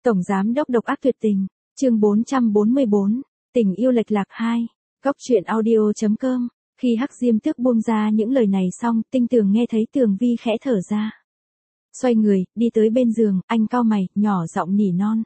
Tổng giám đốc độc ác tuyệt tình, chương 444, tình yêu lệch lạc 2, góc truyện audio.com. Khi Hắc Diêm Tước buông ra những lời này xong, Tinh Tường nghe thấy Tường Vi khẽ thở ra. Xoay người, đi tới bên giường, anh cau mày, nhỏ giọng nỉ non.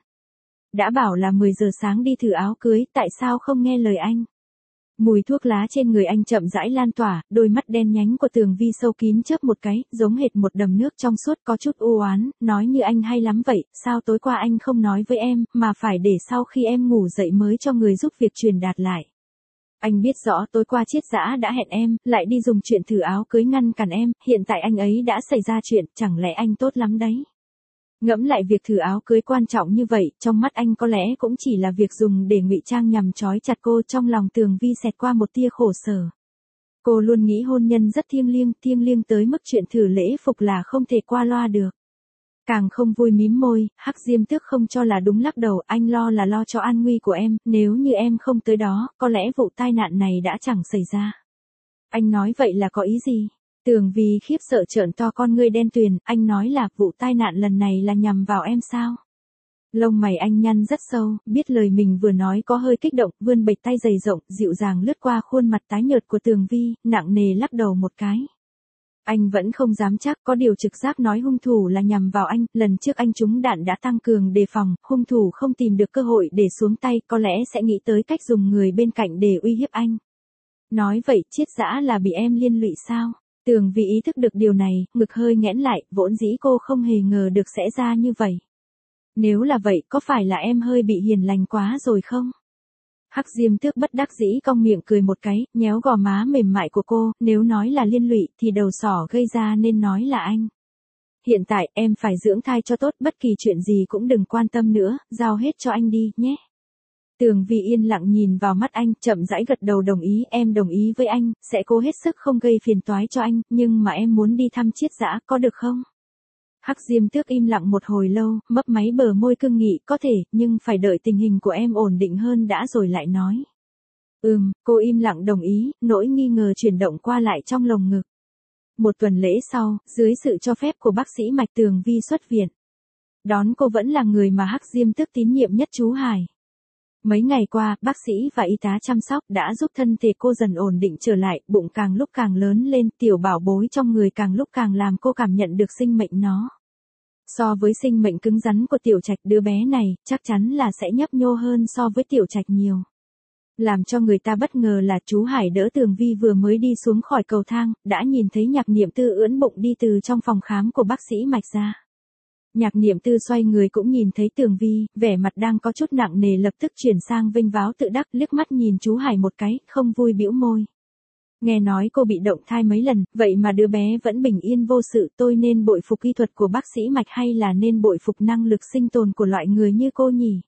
Đã bảo là 10 giờ sáng đi thử áo cưới, tại sao không nghe lời anh? Mùi thuốc lá trên người anh chậm rãi lan tỏa, đôi mắt đen nhánh của Tường Vi sâu kín chớp một cái, giống hệt một đầm nước trong suốt có chút u oán, nói như anh hay lắm vậy, sao tối qua anh không nói với em, mà phải để sau khi em ngủ dậy mới cho người giúp việc truyền đạt lại. Anh biết rõ tối qua Triết Dã đã hẹn em, lại đi dùng chuyện thử áo cưới ngăn cản em, hiện tại anh ấy đã xảy ra chuyện, chẳng lẽ anh tốt lắm đấy? Ngẫm lại việc thử áo cưới quan trọng như vậy, trong mắt anh có lẽ cũng chỉ là việc dùng để ngụy trang nhằm trói chặt cô. Trong lòng Tường Vi xẹt qua một tia khổ sở. Cô luôn nghĩ hôn nhân rất thiêng liêng tới mức chuyện thử lễ phục là không thể qua loa được. Càng không vui mím môi, Hắc Diêm Tước không cho là đúng lắc đầu, anh lo là lo cho an nguy của em, nếu như em không tới đó, có lẽ vụ tai nạn này đã chẳng xảy ra. Anh nói vậy là có ý gì? Tường Vi khiếp sợ trợn to con ngươi đen tuyền, anh nói là vụ tai nạn lần này là nhằm vào em sao? Lông mày anh nhăn rất sâu, biết lời mình vừa nói có hơi kích động, vươn bệch tay dày rộng, dịu dàng lướt qua khuôn mặt tái nhợt của Tường Vi, nặng nề lắc đầu một cái. Anh vẫn không dám chắc, có điều trực giác nói hung thủ là nhằm vào anh, lần trước anh trúng đạn đã tăng cường đề phòng, hung thủ không tìm được cơ hội để xuống tay, có lẽ sẽ nghĩ tới cách dùng người bên cạnh để uy hiếp anh. Nói vậy, Triết Dã là bị em liên lụy sao? Tường Vi ý thức được điều này, ngực hơi nghẽn lại, vốn dĩ cô không hề ngờ được sẽ ra như vậy. Nếu là vậy, có phải là em hơi bị hiền lành quá rồi không? Hắc Diêm Tước bất đắc dĩ cong miệng cười một cái, nhéo gò má mềm mại của cô, nếu nói là liên lụy thì đầu sỏ gây ra nên nói là anh. Hiện tại em phải dưỡng thai cho tốt, bất kỳ chuyện gì cũng đừng quan tâm nữa, giao hết cho anh đi, nhé. Tường Vi yên lặng nhìn vào mắt anh, chậm rãi gật đầu đồng ý, em đồng ý với anh, sẽ cố hết sức không gây phiền toái cho anh, nhưng mà em muốn đi thăm Triết Dã, có được không? Hắc Diêm Tước im lặng một hồi lâu, mấp máy bờ môi cương nghị, có thể, nhưng phải đợi tình hình của em ổn định hơn đã rồi lại nói. Cô im lặng đồng ý, nỗi nghi ngờ chuyển động qua lại trong lồng ngực. Một tuần lễ sau, dưới sự cho phép của bác sĩ mạch, Tường Vi xuất viện. Đón cô vẫn là người mà Hắc Diêm Tước tín nhiệm nhất, chú Hải. Mấy ngày qua, bác sĩ và y tá chăm sóc đã giúp thân thể cô dần ổn định trở lại, bụng càng lúc càng lớn lên, tiểu bảo bối trong người càng lúc càng làm cô cảm nhận được sinh mệnh nó. So với sinh mệnh cứng rắn của Tiểu Trạch, đứa bé này, chắc chắn là sẽ nhấp nhô hơn so với Tiểu Trạch nhiều. Làm cho người ta bất ngờ là chú Hải đỡ Tường Vi vừa mới đi xuống khỏi cầu thang, đã nhìn thấy Nhạc Niệm Tư ưỡn bụng đi từ trong phòng khám của bác sĩ mạch ra. Nhạc Niệm Tư xoay người cũng nhìn thấy Tường Vi, vẻ mặt đang có chút nặng nề lập tức chuyển sang vênh váo tự đắc, liếc mắt nhìn chú Hải một cái, không vui bĩu môi. Nghe nói cô bị động thai mấy lần, vậy mà đứa bé vẫn bình yên vô sự, tôi nên bội phục y thuật của bác sĩ mạch hay là nên bội phục năng lực sinh tồn của loại người như cô nhỉ?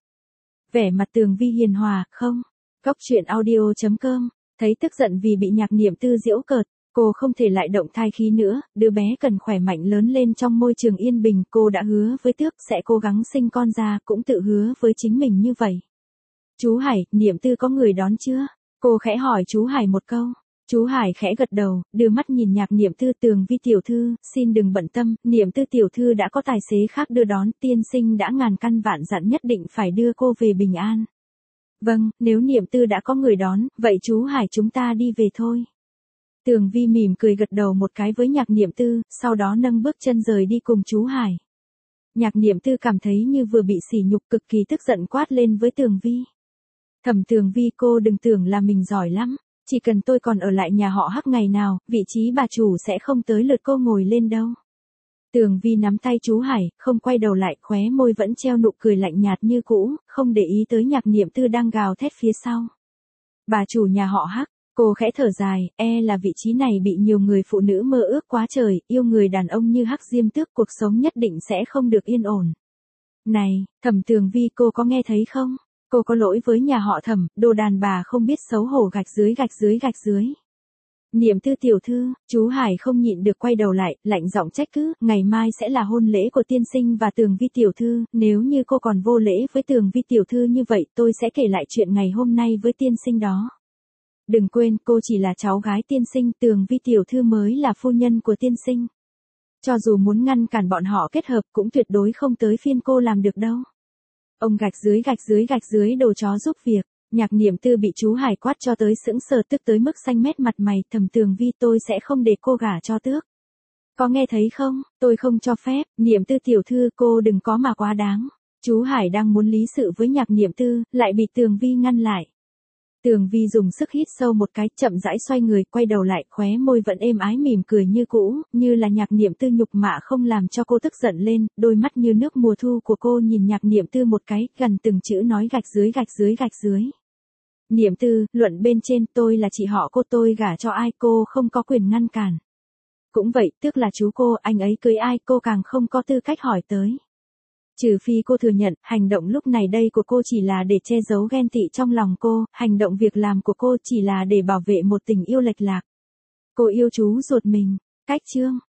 Vẻ mặt Tường Vi hiền hòa, không? Góc truyện audio.com, thấy tức giận vì bị Nhạc Niệm Tư giễu cợt. Cô không thể lại động thai khí nữa, đứa bé cần khỏe mạnh lớn lên trong môi trường yên bình, cô đã hứa với Tước sẽ cố gắng sinh con ra, cũng tự hứa với chính mình như vậy. Chú Hải, Niệm Tư có người đón chưa? Cô khẽ hỏi chú Hải một câu. Chú Hải khẽ gật đầu, đưa mắt nhìn Nhạc Niệm Tư. Tường Vi tiểu thư, xin đừng bận tâm, Niệm Tư tiểu thư đã có tài xế khác đưa đón, tiên sinh đã ngàn căn vạn dặn nhất định phải đưa cô về bình an. Vâng, nếu Niệm Tư đã có người đón, vậy chú Hải chúng ta đi về thôi. Tường Vi mỉm cười gật đầu một cái với Nhạc Niệm Tư, sau đó nâng bước chân rời đi cùng chú Hải. Nhạc Niệm Tư cảm thấy như vừa bị sỉ nhục, cực kỳ tức giận quát lên với Tường Vi. Thẩm Tường Vi, cô đừng tưởng là mình giỏi lắm, chỉ cần tôi còn ở lại nhà họ Hắc ngày nào, vị trí bà chủ sẽ không tới lượt cô ngồi lên đâu. Tường Vi nắm tay chú Hải, không quay đầu lại, khóe môi vẫn treo nụ cười lạnh nhạt như cũ, không để ý tới Nhạc Niệm Tư đang gào thét phía sau. Bà chủ nhà họ Hắc. Cô khẽ thở dài, là vị trí này bị nhiều người phụ nữ mơ ước quá trời, yêu người đàn ông như Hắc Diêm Tước, cuộc sống nhất định sẽ không được yên ổn. Này, Thẩm Tường Vi, cô có nghe thấy không? Cô có lỗi với nhà họ Thẩm, đồ đàn bà không biết xấu hổ, gạch dưới. Niệm Tư tiểu thư, chú Hải không nhịn được quay đầu lại, lạnh giọng trách cứ, ngày mai sẽ là hôn lễ của tiên sinh và Tường Vi tiểu thư, nếu như cô còn vô lễ với Tường Vi tiểu thư như vậy, tôi sẽ kể lại chuyện ngày hôm nay với tiên sinh đó. Đừng quên, cô chỉ là cháu gái tiên sinh, Tường Vi tiểu thư mới là phu nhân của tiên sinh. Cho dù muốn ngăn cản bọn họ kết hợp cũng tuyệt đối không tới phiên cô làm được đâu. Ông gạch dưới đồ chó giúp việc. Nhạc Niệm Tư bị chú Hải quát cho tới sững sờ, tức tới mức xanh mét mặt mày. Thẩm Tường Vi, tôi sẽ không để cô gả cho tước. Có nghe thấy không, tôi không cho phép. Niệm Tư tiểu thư, cô đừng có mà quá đáng. Chú Hải đang muốn lý sự với Nhạc Niệm Tư, lại bị Tường Vi ngăn lại. Tường Vi dùng sức hít sâu một cái, chậm rãi xoay người, quay đầu lại, khóe môi vẫn êm ái mỉm cười như cũ, như là Nhạc Niệm Tư nhục mạ không làm cho cô tức giận lên, đôi mắt như nước mùa thu của cô nhìn Nhạc Niệm Tư một cái, gần từng chữ nói gạch dưới. Niệm Tư, luận bên trên, tôi là chị họ cô, tôi gả cho ai cô không có quyền ngăn cản. Cũng vậy, tức là chú cô, anh ấy cưới ai cô càng không có tư cách hỏi tới. Trừ phi cô thừa nhận, hành động lúc này đây của cô chỉ là để che giấu ghen tị trong lòng cô, hành động việc làm của cô chỉ là để bảo vệ một tình yêu lệch lạc. Cô yêu chú ruột mình. Cách chương